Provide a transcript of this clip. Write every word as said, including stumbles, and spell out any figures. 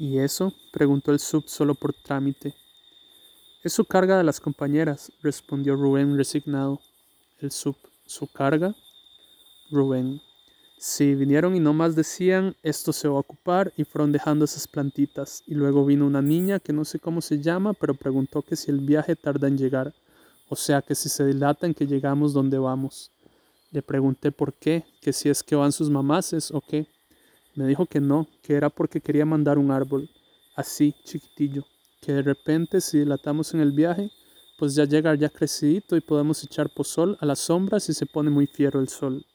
¿Y eso?, preguntó el sub solo por trámite. Es su carga de las compañeras, respondió Rubén resignado. El sub, ¿su carga? Rubén, sí, vinieron y nomás decían, esto se va a ocupar, y fueron dejando esas plantitas. Y luego vino una niña que no sé cómo se llama, pero preguntó que si el viaje tarda en llegar, o sea que si se dilata en que llegamos donde vamos. Le pregunté por qué, que si es que van sus mamaces o qué. Me dijo que no, que era porque quería mandar un árbol, así, chiquitillo, que de repente si dilatamos en el viaje, pues ya llega ya crecidito y podemos echar pozol a las sombras si se pone muy fiero el sol.